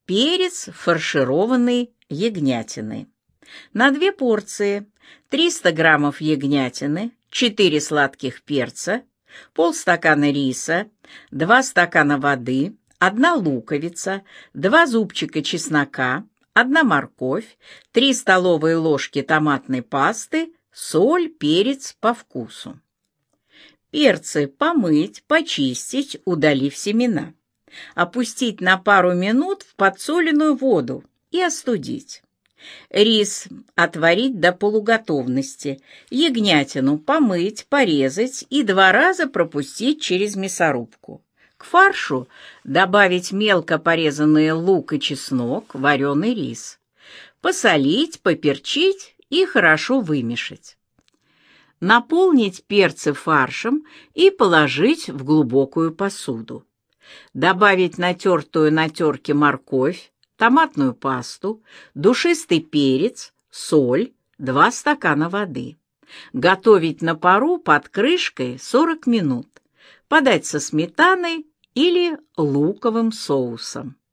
Перец фаршированный ягнятины. На 2 порции 300 граммов ягнятины, 4 сладких перца, полстакана риса, 2 стакана воды, 1 луковица, 2 зубчика чеснока, 1 морковь, 3 столовые ложки томатной пасты, соль, перец по вкусу. Перцы помыть, почистить, удалив семена. Опустить на пару минут в подсоленную воду и остудить. Рис отварить до полуготовности, ягнятину помыть, порезать и 2 раза пропустить через мясорубку. К фаршу добавить мелко порезанный лук и чеснок, вареный рис. Посолить, поперчить и хорошо вымешать. Наполнить перцы фаршем и положить в глубокую посуду. Добавить натертую на терке морковь, томатную пасту, душистый перец, соль, 2 стакана воды. Готовить на пару под крышкой 40 минут. Подать со сметаной или луковым соусом.